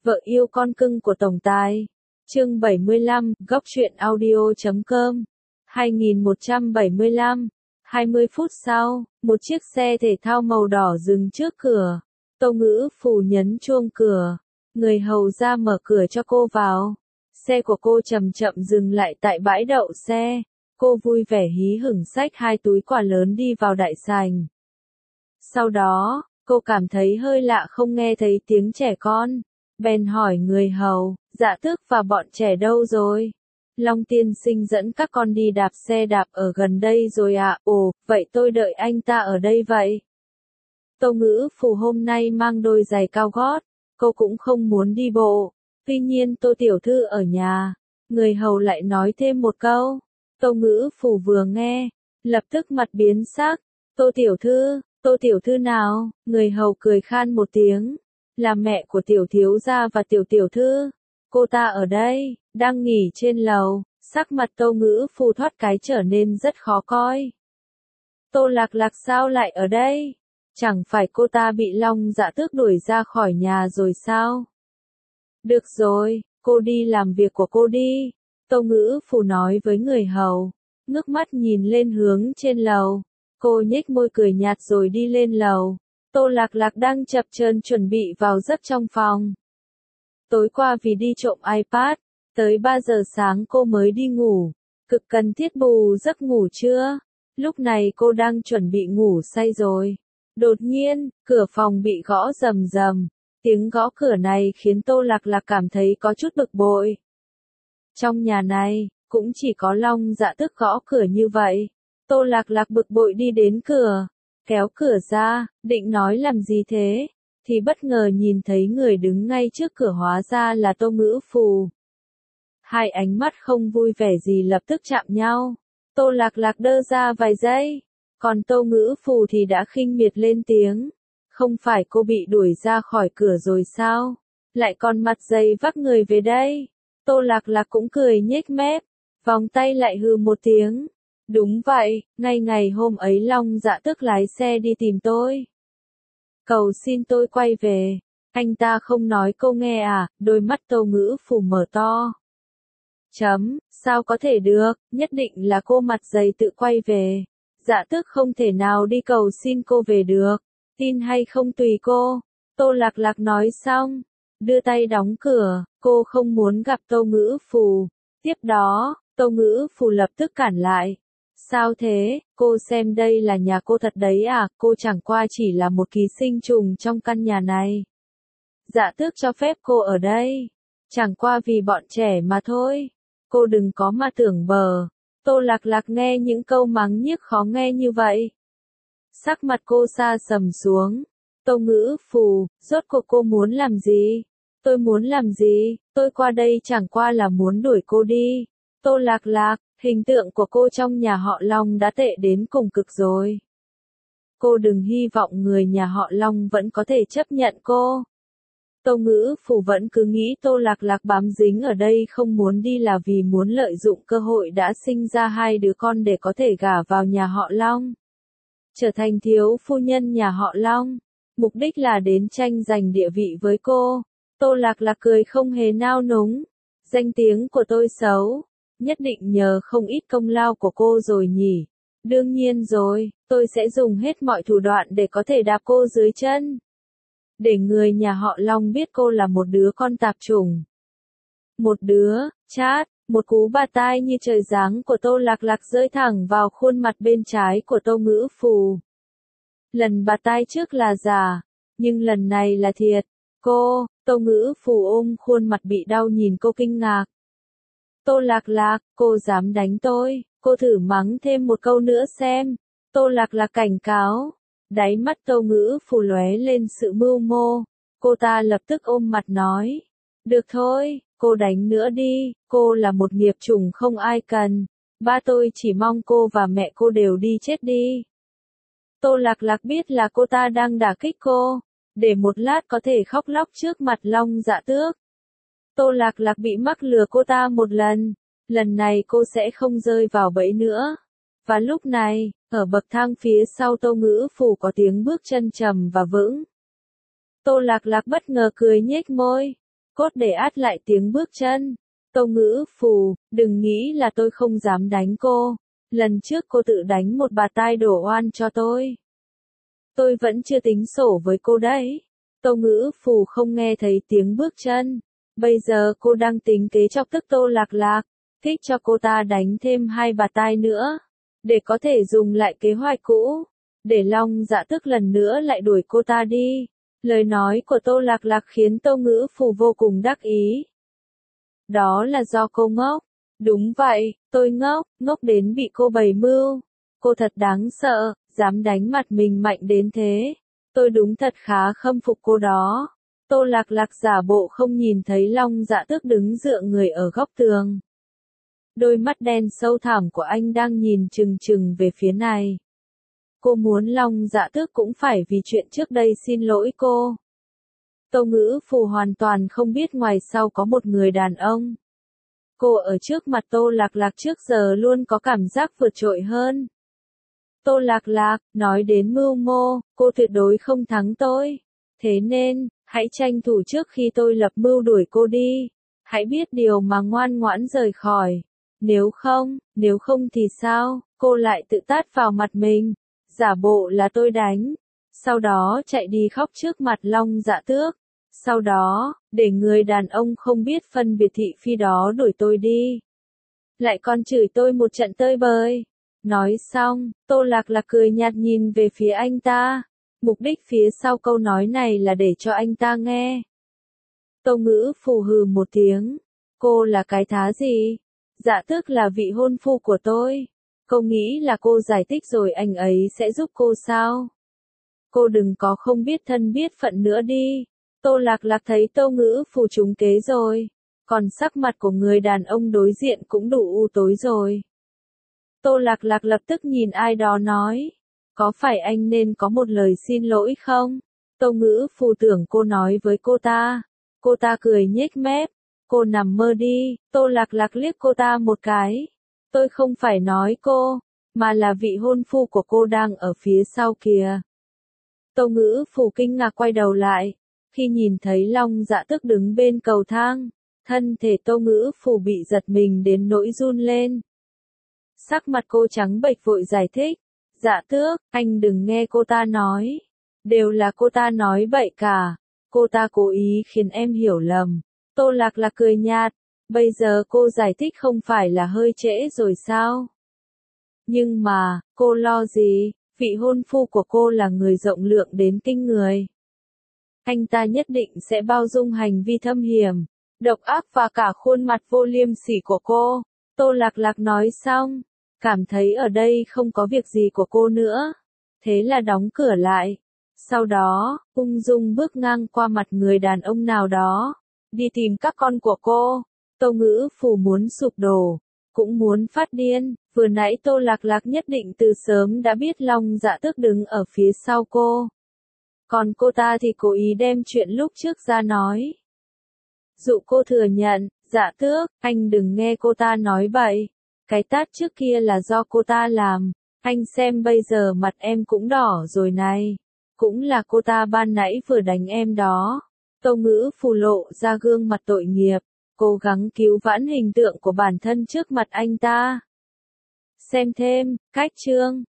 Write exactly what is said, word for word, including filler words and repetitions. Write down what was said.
Vợ yêu con cưng của tổng tài. Chương bảy mươi lăm, góc truyện audio chấm com. hai nghìn một trăm bảy mươi lăm. hai mươi phút sau, một chiếc xe thể thao màu đỏ dừng trước cửa. Tô Ngữ Phù nhấn chuông cửa. Người hầu ra mở cửa cho cô vào. Xe của cô chậm chậm dừng lại tại bãi đậu xe. Cô vui vẻ hí hửng xách hai túi quà lớn đi vào đại sảnh. Sau đó, cô cảm thấy hơi lạ không nghe thấy tiếng trẻ con. Bèn hỏi người hầu, Dạ Tước và bọn trẻ đâu rồi? Long tiên sinh dẫn các con đi đạp xe đạp ở gần đây rồi ạ. À? Ồ, vậy tôi đợi anh ta ở đây vậy. Tô Ngữ Phù hôm nay mang đôi giày cao gót, cô cũng không muốn đi bộ. Tuy nhiên Tô tiểu thư ở nhà. Người hầu lại nói thêm một câu. Tô Ngữ Phù vừa nghe, lập tức mặt biến sắc. Tô tiểu thư, Tô tiểu thư nào? Người hầu cười khan một tiếng. Là mẹ của tiểu thiếu gia và tiểu tiểu thư. Cô ta ở đây, đang nghỉ trên lầu. Sắc mặt Tô Ngữ Phù thoát cái trở nên rất khó coi. Tô Lạc Lạc sao lại ở đây? Chẳng phải cô ta bị Long Dạ Tước đuổi ra khỏi nhà rồi sao? Được rồi, cô đi làm việc của cô đi. Tô Ngữ Phù nói với người hầu, ngước mắt nhìn lên hướng trên lầu. Cô nhếch môi cười nhạt rồi đi lên lầu. Tô Lạc Lạc đang chập chờn chuẩn bị vào giấc trong phòng. Tối qua vì đi trộm iPad, tới ba giờ sáng cô mới đi ngủ. Cực cần thiết bù giấc ngủ chưa? Lúc này cô đang chuẩn bị ngủ say rồi. Đột nhiên, cửa phòng bị gõ rầm rầm. Tiếng gõ cửa này khiến Tô Lạc Lạc cảm thấy có chút bực bội. Trong nhà này, cũng chỉ có Long Dạ Tước gõ cửa như vậy. Tô Lạc Lạc bực bội đi đến cửa, kéo cửa ra, định nói làm gì thế, thì bất ngờ nhìn thấy người đứng ngay trước cửa hóa ra là Tô Ngữ Phù. Hai ánh mắt không vui vẻ gì lập tức chạm nhau. Tô Lạc Lạc đơ ra vài giây, còn Tô Ngữ Phù thì đã khinh miệt lên tiếng. Không phải cô bị đuổi ra khỏi cửa rồi sao? Lại còn mặt dày vác người về đây. Tô Lạc Lạc cũng cười nhếch mép, vòng tay lại hừ một tiếng. Đúng vậy, ngay ngày hôm ấy Long Dạ Tước lái xe đi tìm tôi. Cầu xin tôi quay về. Anh ta không nói cô nghe à? Đôi mắt Tô Ngữ Phù mở to. Chấm, sao có thể được, nhất định là cô mặt dày tự quay về. Dạ Tước không thể nào đi cầu xin cô về được. Tin hay không tùy cô. Tô Lạc Lạc nói xong, đưa tay đóng cửa, cô không muốn gặp Tô Ngữ Phù. Tiếp đó, Tô Ngữ Phù lập tức cản lại. Sao thế, cô xem đây là nhà cô thật đấy à, cô chẳng qua chỉ là một ký sinh trùng trong căn nhà này. Dạ Tước cho phép cô ở đây, chẳng qua vì bọn trẻ mà thôi. Cô đừng có mà tưởng bờ. Tô Lạc Lạc nghe những câu mắng nhiếc khó nghe như vậy. Sắc mặt cô sa sầm xuống. Tô Ngữ Phù, rốt cuộc cô muốn làm gì? Tôi muốn làm gì? Tôi qua đây chẳng qua là muốn đuổi cô đi. Tô Lạc Lạc, hình tượng của cô trong nhà họ Long đã tệ đến cùng cực rồi. Cô đừng hy vọng người nhà họ Long vẫn có thể chấp nhận cô. Tô Ngữ Phù vẫn cứ nghĩ Tô Lạc Lạc bám dính ở đây không muốn đi là vì muốn lợi dụng cơ hội đã sinh ra hai đứa con để có thể gả vào nhà họ Long. Trở thành thiếu phu nhân nhà họ Long. Mục đích là đến tranh giành địa vị với cô. Tô Lạc Lạc cười không hề nao núng. Danh tiếng của tôi xấu. Nhất định nhờ không ít công lao của cô rồi nhỉ. Đương nhiên rồi, tôi sẽ dùng hết mọi thủ đoạn để có thể đạp cô dưới chân. Để người nhà họ Long biết cô là một đứa con tạp chủng. Một đứa, chát, một cú bạt tai như trời giáng của Tô Lạc Lạc rơi thẳng vào khuôn mặt bên trái của Tô Ngữ Phù. Lần bạt tai trước là giả, nhưng lần này là thiệt. Cô, Tô Ngữ Phù ôm khuôn mặt bị đau nhìn cô kinh ngạc. Tô Lạc Lạc, cô dám đánh tôi, cô thử mắng thêm một câu nữa xem. Tô Lạc Lạc cảnh cáo. Đáy mắt Tô Ngữ Phù lóe lên sự mưu mô. Cô ta lập tức ôm mặt nói. Được thôi, cô đánh nữa đi, cô là một nghiệp chủng không ai cần. Ba tôi chỉ mong cô và mẹ cô đều đi chết đi. Tô Lạc Lạc biết là cô ta đang đả kích cô, để một lát có thể khóc lóc trước mặt Long Dạ Tước. Tô Lạc Lạc bị mắc lừa cô ta một lần, lần này cô sẽ không rơi vào bẫy nữa. Và lúc này, ở bậc thang phía sau Tô Ngữ Phù có tiếng bước chân trầm và vững. Tô Lạc Lạc bất ngờ cười nhếch môi. cốt để át lại tiếng bước chân. Tô Ngữ Phù, đừng nghĩ là tôi không dám đánh cô. Lần trước cô tự đánh một bà tai đổ oan cho tôi. Tôi vẫn chưa tính sổ với cô đấy. Tô Ngữ Phù không nghe thấy tiếng bước chân. Bây giờ cô đang tính kế chọc tức Tô Lạc Lạc, thích cho cô ta đánh thêm hai bà tai nữa, để có thể dùng lại kế hoạch cũ, để Long Dạ Tước lần nữa lại đuổi cô ta đi. Lời nói của Tô Lạc Lạc khiến Tô Ngữ Phù vô cùng đắc ý. Đó là do cô ngốc. Đúng vậy, tôi ngốc, ngốc đến bị cô bày mưu. Cô thật đáng sợ, dám đánh mặt mình mạnh đến thế. Tôi đúng thật khá khâm phục cô đó. Tô Lạc Lạc giả bộ không nhìn thấy Long Dạ Tước đứng dựa người ở góc tường. Đôi mắt đen sâu thẳm của anh đang nhìn chừng chừng về phía này. Cô muốn Long Dạ Tước cũng phải vì chuyện trước đây xin lỗi cô. Tô Ngữ Phù hoàn toàn không biết ngoài sau có một người đàn ông. Cô ở trước mặt Tô Lạc Lạc trước giờ luôn có cảm giác vượt trội hơn. Tô Lạc Lạc, nói đến mưu mô, cô tuyệt đối không thắng tôi. Thế nên, hãy tranh thủ trước khi tôi lập mưu đuổi cô đi. Hãy biết điều mà ngoan ngoãn rời khỏi. Nếu không, nếu không thì sao, cô lại tự tát vào mặt mình. Giả bộ là tôi đánh. Sau đó chạy đi khóc trước mặt Long Dạ Tước. Sau đó, để người đàn ông không biết phân biệt thị phi đó đuổi tôi đi. Lại còn chửi tôi một trận tơi bời. Nói xong, Tô Lạc Lạc cười nhạt nhìn về phía anh ta. Mục đích phía sau câu nói này là để cho anh ta nghe. Tô Ngữ Phù hừ một tiếng. Cô là cái thá gì? Dạ Tước là vị hôn phu của tôi. Cô nghĩ là cô giải thích rồi anh ấy sẽ giúp cô sao? Cô đừng có không biết thân biết phận nữa đi. Tô Lạc Lạc thấy Tô Ngữ Phù trúng kế rồi. Còn sắc mặt của người đàn ông đối diện cũng đủ u tối rồi. Tô Lạc Lạc lập tức nhìn ai đó nói. Có phải anh nên có một lời xin lỗi không? Tô Ngữ Phù tưởng cô nói với cô ta. Cô ta cười nhếch mép. Cô nằm mơ đi. Tô Lạc Lạc liếc cô ta một cái. Tôi không phải nói cô, mà là vị hôn phu của cô đang ở phía sau kìa. Tô Ngữ Phù kinh ngạc quay đầu lại. Khi nhìn thấy Long Dạ Tước đứng bên cầu thang, thân thể Tô Ngữ Phù bị giật mình đến nỗi run lên. Sắc mặt cô trắng bệch vội giải thích. Dạ Tước, anh đừng nghe cô ta nói. Đều là cô ta nói bậy cả. Cô ta cố ý khiến em hiểu lầm. Tô Lạc Lạc cười nhạt. Bây giờ cô giải thích không phải là hơi trễ rồi sao? Nhưng mà, cô lo gì? Vị hôn phu của cô là người rộng lượng đến kinh người. Anh ta nhất định sẽ bao dung hành vi thâm hiểm, độc ác và cả khuôn mặt vô liêm sỉ của cô. Tô Lạc Lạc nói xong, cảm thấy ở đây không có việc gì của cô nữa. Thế là đóng cửa lại. Sau đó, ung dung bước ngang qua mặt người đàn ông nào đó, đi tìm các con của cô. Tô Ngữ Phù muốn sụp đổ, cũng muốn phát điên. Vừa nãy Tô Lạc Lạc nhất định từ sớm đã biết Long Dạ Tước đứng ở phía sau cô. Còn cô ta thì cố ý đem chuyện lúc trước ra nói. Dụ cô thừa nhận, Dạ Tước, anh đừng nghe cô ta nói bậy. Cái tát trước kia là do cô ta làm. Anh xem bây giờ mặt em cũng đỏ rồi này. Cũng là cô ta ban nãy vừa đánh em đó. Tô Ngữ Phù lộ ra gương mặt tội nghiệp, cố gắng cứu vãn hình tượng của bản thân trước mặt anh ta. Xem thêm, cách chương